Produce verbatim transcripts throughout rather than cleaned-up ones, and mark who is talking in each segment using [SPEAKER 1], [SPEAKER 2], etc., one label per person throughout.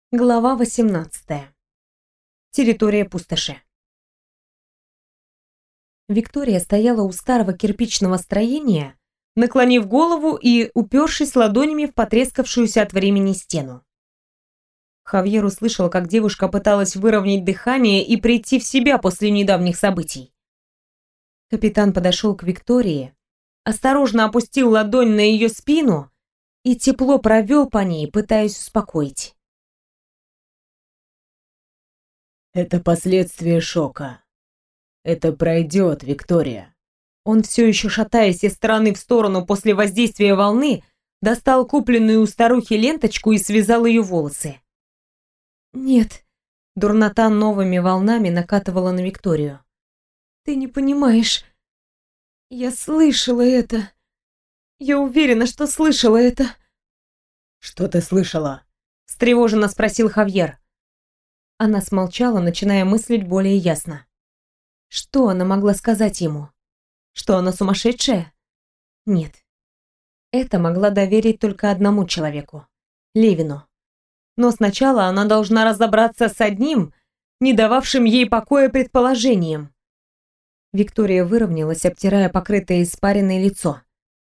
[SPEAKER 1] Глава восемнадцатая. Территория пустоши. Виктория стояла у старого кирпичного строения, наклонив голову и упершись ладонями в потрескавшуюся от времени стену. Хавьер услышал, как девушка пыталась выровнять дыхание и прийти в себя после недавних событий. Капитан подошел к Виктории, осторожно опустил ладонь на ее спину и тепло провел по ней, пытаясь успокоить.
[SPEAKER 2] Это последствия шока. Это пройдет, Виктория.
[SPEAKER 1] Он, все еще шатаясь из стороны в сторону после воздействия волны, достал купленную у старухи ленточку и связал ее волосы. «Нет», — дурнота новыми волнами накатывала на Викторию. «Ты не понимаешь. Я слышала это. Я уверена, что слышала это».
[SPEAKER 2] «Что ты слышала?»
[SPEAKER 1] — встревоженно спросил Хавьер. Она смолчала, начиная мыслить более ясно. Что она могла сказать ему? Что она сумасшедшая? Нет. Это могла доверить только одному человеку — Левину. Но сначала она должна разобраться с одним, не дававшим ей покоя предположением. Виктория выровнялась, обтирая покрытое испаренное лицо.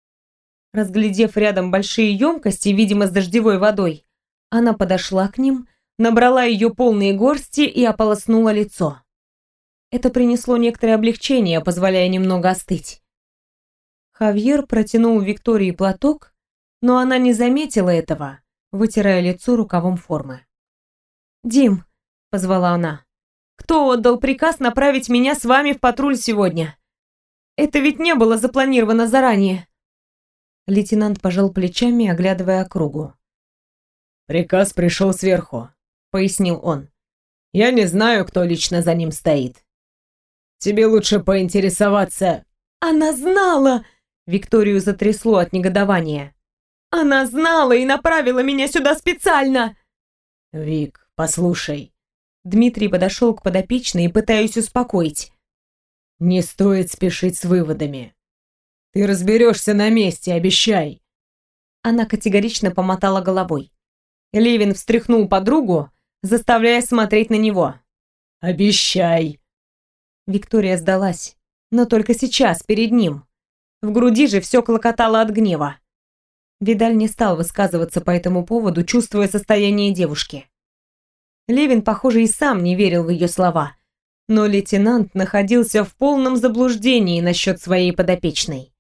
[SPEAKER 1] Разглядев рядом большие емкости, видимо, с дождевой водой, она подошла к ним, набрала ее полные горсти и ополоснула лицо. Это принесло некоторое облегчение, позволяя немного остыть. Хавьер протянул Виктории платок, но она не заметила этого, вытирая лицо рукавом формы. «Дим», — позвала она, — «кто отдал приказ направить меня с вами в патруль сегодня? Это ведь не было запланировано заранее». Лейтенант пожал плечами, оглядывая округу.
[SPEAKER 2] «Приказ пришел сверху», — пояснил он. «Я не знаю, кто лично за ним стоит. Тебе лучше поинтересоваться...»
[SPEAKER 1] «Она знала!» — Викторию затрясло от негодования. «Она знала и направила меня сюда специально!»
[SPEAKER 2] «Вик, послушай...»
[SPEAKER 1] Дмитрий подошел к подопечной, пытаясь успокоить.
[SPEAKER 2] «Не стоит спешить с выводами. Ты разберешься на месте, обещай!»
[SPEAKER 1] Она категорично помотала головой. Левин встряхнул подругу, заставляя смотреть на него.
[SPEAKER 2] «Обещай!»
[SPEAKER 1] Виктория сдалась, но только сейчас, перед ним. В груди же все клокотало от гнева. Видаль не стал высказываться по этому поводу, чувствуя состояние девушки. Левин, похоже, и сам не верил в ее слова, но лейтенант находился в полном заблуждении насчет своей подопечной.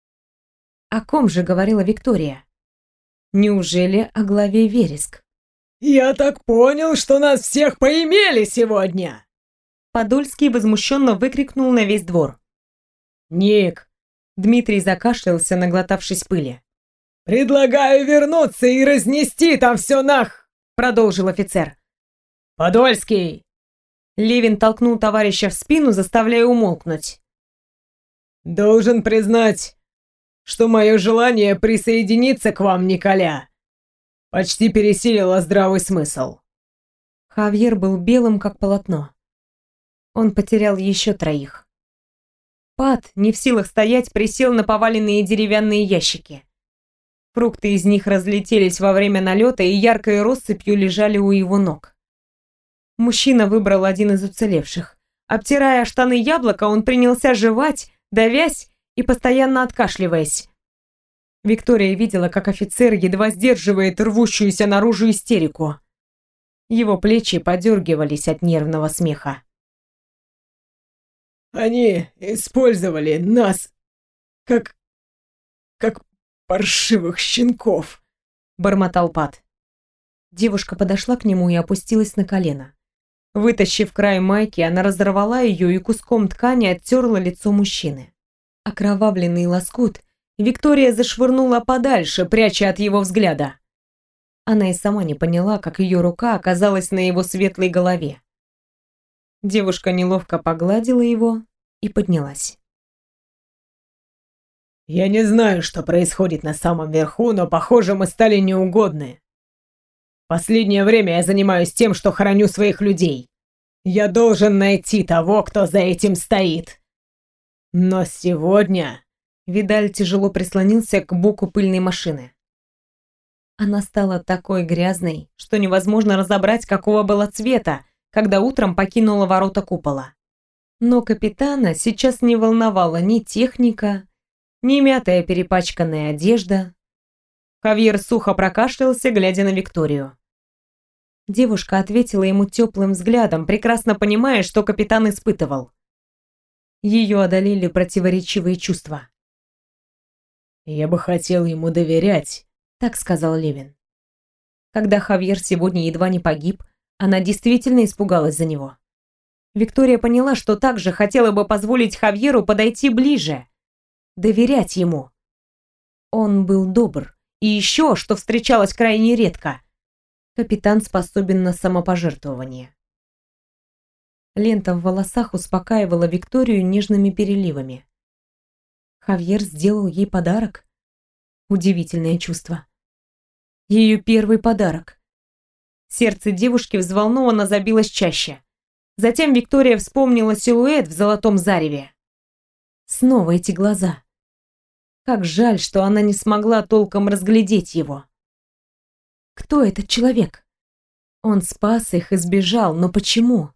[SPEAKER 1] О ком же говорила Виктория? Неужели о главе Вереск?
[SPEAKER 2] «Я так понял, что нас всех поимели сегодня!»
[SPEAKER 1] Подольский возмущенно выкрикнул на весь двор.
[SPEAKER 2] «Ник!»
[SPEAKER 1] Дмитрий закашлялся, наглотавшись пыли.
[SPEAKER 2] «Предлагаю вернуться и разнести там все нах!»
[SPEAKER 1] Продолжил офицер.
[SPEAKER 2] «Подольский!»
[SPEAKER 1] Левин толкнул товарища в спину, заставляя умолкнуть.
[SPEAKER 2] «Должен признать, что мое желание присоединиться к вам, Николя, почти пересилило здравый смысл».
[SPEAKER 1] Хавьер был белым, как полотно. Он потерял еще троих. Пат, не в силах стоять, присел на поваленные деревянные ящики. Фрукты из них разлетелись во время налета и яркой россыпью лежали у его ног. Мужчина выбрал один из уцелевших. Обтирая штаны яблока, он принялся жевать, давясь и постоянно откашливаясь. Виктория видела, как офицер едва сдерживает рвущуюся наружу истерику. Его плечи подергивались от нервного смеха.
[SPEAKER 2] «Они использовали нас как... как паршивых щенков», — бормотал Пат.
[SPEAKER 1] Девушка подошла к нему и опустилась на колено. Вытащив край майки, она разорвала ее и куском ткани оттерла лицо мужчины. Окровавленный лоскут Виктория зашвырнула подальше, пряча от его взгляда. Она и сама не поняла, как ее рука оказалась на его светлой голове. Девушка неловко погладила его и поднялась.
[SPEAKER 2] «Я не знаю, что происходит на самом верху, но, похоже, мы стали неугодны. Последнее время я занимаюсь тем, что хороню своих людей. Я должен найти того, кто за этим стоит. Но сегодня...»
[SPEAKER 1] Видаль тяжело прислонился к боку пыльной машины. Она стала такой грязной, что невозможно разобрать, какого было цвета, когда утром покинула ворота купола. Но капитана сейчас не волновала ни техника, ни мятая перепачканная одежда. Хавьер сухо прокашлялся, глядя на Викторию. Девушка ответила ему теплым взглядом, прекрасно понимая, что капитан испытывал. Ее одолели противоречивые чувства.
[SPEAKER 2] «Я бы хотел ему доверять», — так сказал Левин.
[SPEAKER 1] Когда Хавьер сегодня едва не погиб, она действительно испугалась за него. Виктория поняла, что также хотела бы позволить Хавьеру подойти ближе, доверять ему. Он был добр, и еще, что встречалось крайне редко, капитан способен на самопожертвование. Лента в волосах успокаивала Викторию нежными переливами. Хавьер сделал ей подарок. Удивительное чувство. Ее первый подарок. Сердце девушки взволнованно забилось чаще. Затем Виктория вспомнила силуэт в золотом зареве. Снова эти глаза. Как жаль, что она не смогла толком разглядеть его. Кто этот человек? Он спас их и сбежал, но почему?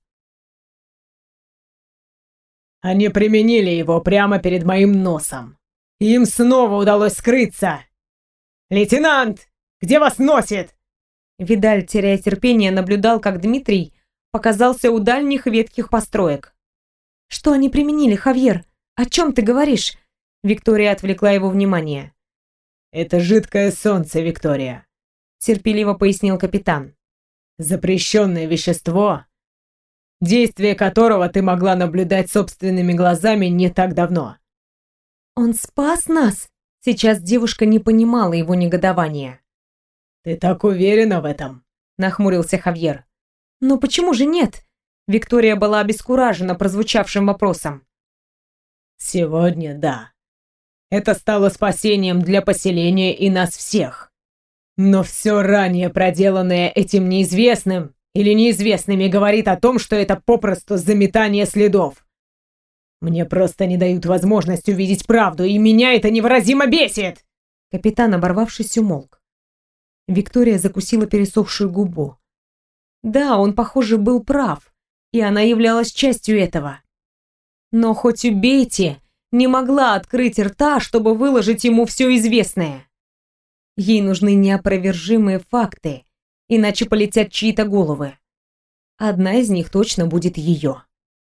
[SPEAKER 2] Они применили его прямо перед моим носом. Им снова удалось скрыться. «Лейтенант, где вас носит?»
[SPEAKER 1] Видаль, теряя терпение, наблюдал, как Дмитрий показался у дальних ветхих построек. «Что они применили, Хавьер? О чем ты говоришь?» Виктория отвлекла его внимание.
[SPEAKER 2] «Это жидкое солнце, Виктория», — терпеливо пояснил капитан. «Запрещенное вещество, действие которого ты могла наблюдать собственными глазами не так давно».
[SPEAKER 1] «Он спас нас?» Сейчас девушка не понимала его негодования.
[SPEAKER 2] «Ты так уверена в этом?» — нахмурился Хавьер.
[SPEAKER 1] «Но почему же нет?» Виктория была обескуражена прозвучавшим вопросом.
[SPEAKER 2] «Сегодня да. Это стало спасением для поселения и нас всех. Но все ранее проделанное этим неизвестным или неизвестными говорит о том, что это попросту заметание следов. Мне просто не дают возможность увидеть правду, и меня это невыразимо бесит!»
[SPEAKER 1] Капитан, оборвавшись, умолк. Виктория закусила пересохшую губу. Да, он, похоже, был прав, и она являлась частью этого. Но хоть убейте, не могла открыть рта, чтобы выложить ему все известное. Ей нужны неопровержимые факты, иначе полетят чьи-то головы. Одна из них точно будет ее.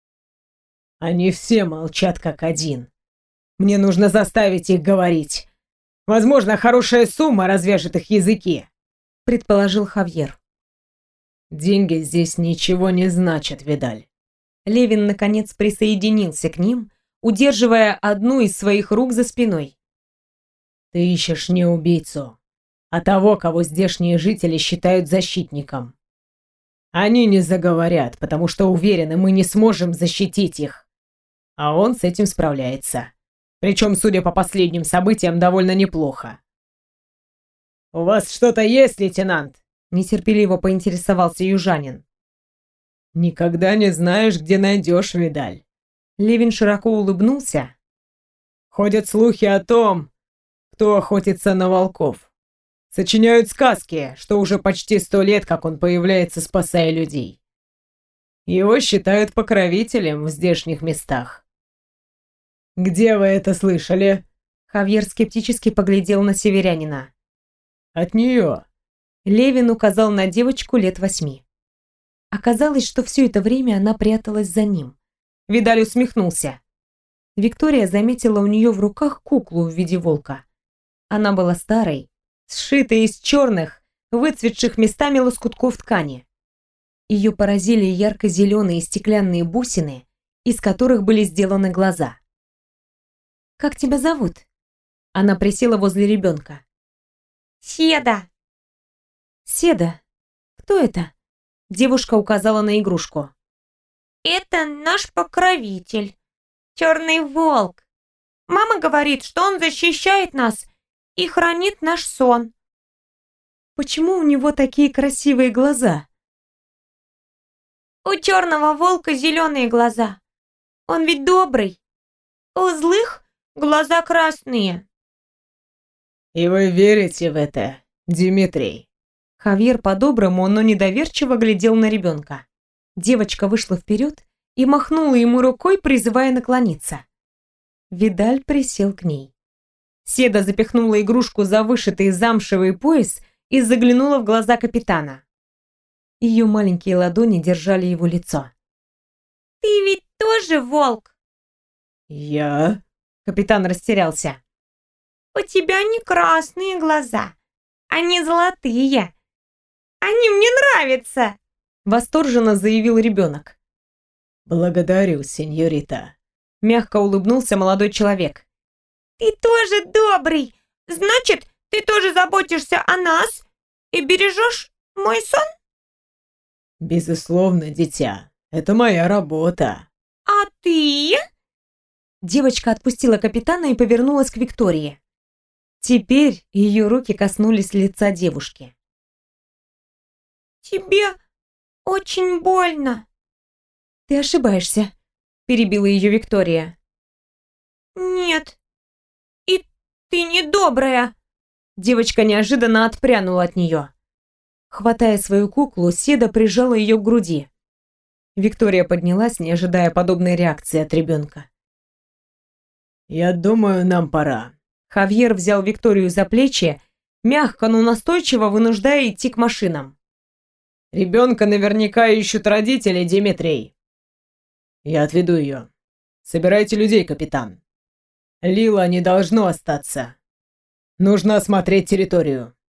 [SPEAKER 2] «Они все молчат как один. Мне нужно заставить их говорить. Возможно, хорошая сумма развяжет их языки», — предположил Хавьер. «Деньги здесь ничего не значат, Видаль».
[SPEAKER 1] Левин, наконец, присоединился к ним, удерживая одну из своих рук за спиной.
[SPEAKER 2] «Ты ищешь не убийцу, а того, кого здешние жители считают защитником. Они не заговорят, потому что уверены, мы не сможем защитить их. А он с этим справляется. Причем, судя по последним событиям, довольно неплохо». «У вас что-то есть, лейтенант?» — нетерпеливо поинтересовался южанин. «Никогда не знаешь, где найдешь, Видаль».
[SPEAKER 1] Левин широко улыбнулся.
[SPEAKER 2] «Ходят слухи о том, кто охотится на волков. Сочиняют сказки, что уже почти сто лет, как он появляется, спасая людей. Его считают покровителем в здешних местах». «Где вы это слышали?»
[SPEAKER 1] Хавьер скептически поглядел на северянина.
[SPEAKER 2] «От нее».
[SPEAKER 1] Левин указал на девочку лет восьми. Оказалось, что все это время она пряталась за ним. Видаль усмехнулся. Виктория заметила у нее в руках куклу в виде волка. Она была старой, сшитой из черных, выцветших местами лоскутков ткани. Ее поразили ярко-зеленые стеклянные бусины, из которых были сделаны глаза. «Как тебя зовут?» Она присела возле ребенка.
[SPEAKER 3] «Седа».
[SPEAKER 1] «Седа? Кто это?» Девушка указала на игрушку.
[SPEAKER 3] «Это наш покровитель, черный волк. Мама говорит, что он защищает нас и хранит наш сон».
[SPEAKER 1] «Почему у него такие красивые глаза?»
[SPEAKER 3] «У черного волка зеленые глаза. Он ведь добрый. У злых глаза красные».
[SPEAKER 2] «И вы верите в это, Димитрий».
[SPEAKER 1] Хавьер по-доброму, но недоверчиво глядел на ребенка. Девочка вышла вперед и махнула ему рукой, призывая наклониться. Видаль присел к ней. Седа запихнула игрушку за вышитый замшевый пояс и заглянула в глаза капитана. Ее маленькие ладони держали его лицо.
[SPEAKER 3] «Ты ведь тоже волк?»
[SPEAKER 2] «Я?»
[SPEAKER 1] Капитан растерялся.
[SPEAKER 3] «У тебя не красные глаза, они золотые. Они мне нравятся!»
[SPEAKER 1] Восторженно заявил ребенок.
[SPEAKER 2] «Благодарю, сеньорита»,
[SPEAKER 1] — мягко улыбнулся молодой человек.
[SPEAKER 3] «Ты тоже добрый! Значит, ты тоже заботишься о нас и бережешь мой сон?»
[SPEAKER 2] «Безусловно, дитя. Это моя работа».
[SPEAKER 3] «А ты?»
[SPEAKER 1] Девочка отпустила капитана и повернулась к Виктории. Теперь ее руки коснулись лица девушки.
[SPEAKER 3] «Тебе очень больно».
[SPEAKER 1] «Ты ошибаешься», — перебила ее Виктория.
[SPEAKER 3] «Нет, и ты недобрая».
[SPEAKER 1] Девочка неожиданно отпрянула от нее. Хватая свою куклу, Седа прижала ее к груди. Виктория поднялась, не ожидая подобной реакции от ребенка.
[SPEAKER 2] «Я думаю, нам пора».
[SPEAKER 1] Хавьер взял Викторию за плечи, мягко, но настойчиво вынуждая идти к машинам.
[SPEAKER 2] «Ребенка наверняка ищут родители, Димитрий. Я отведу ее. Собирайте людей, капитан. Лила не должно остаться. Нужно осмотреть территорию».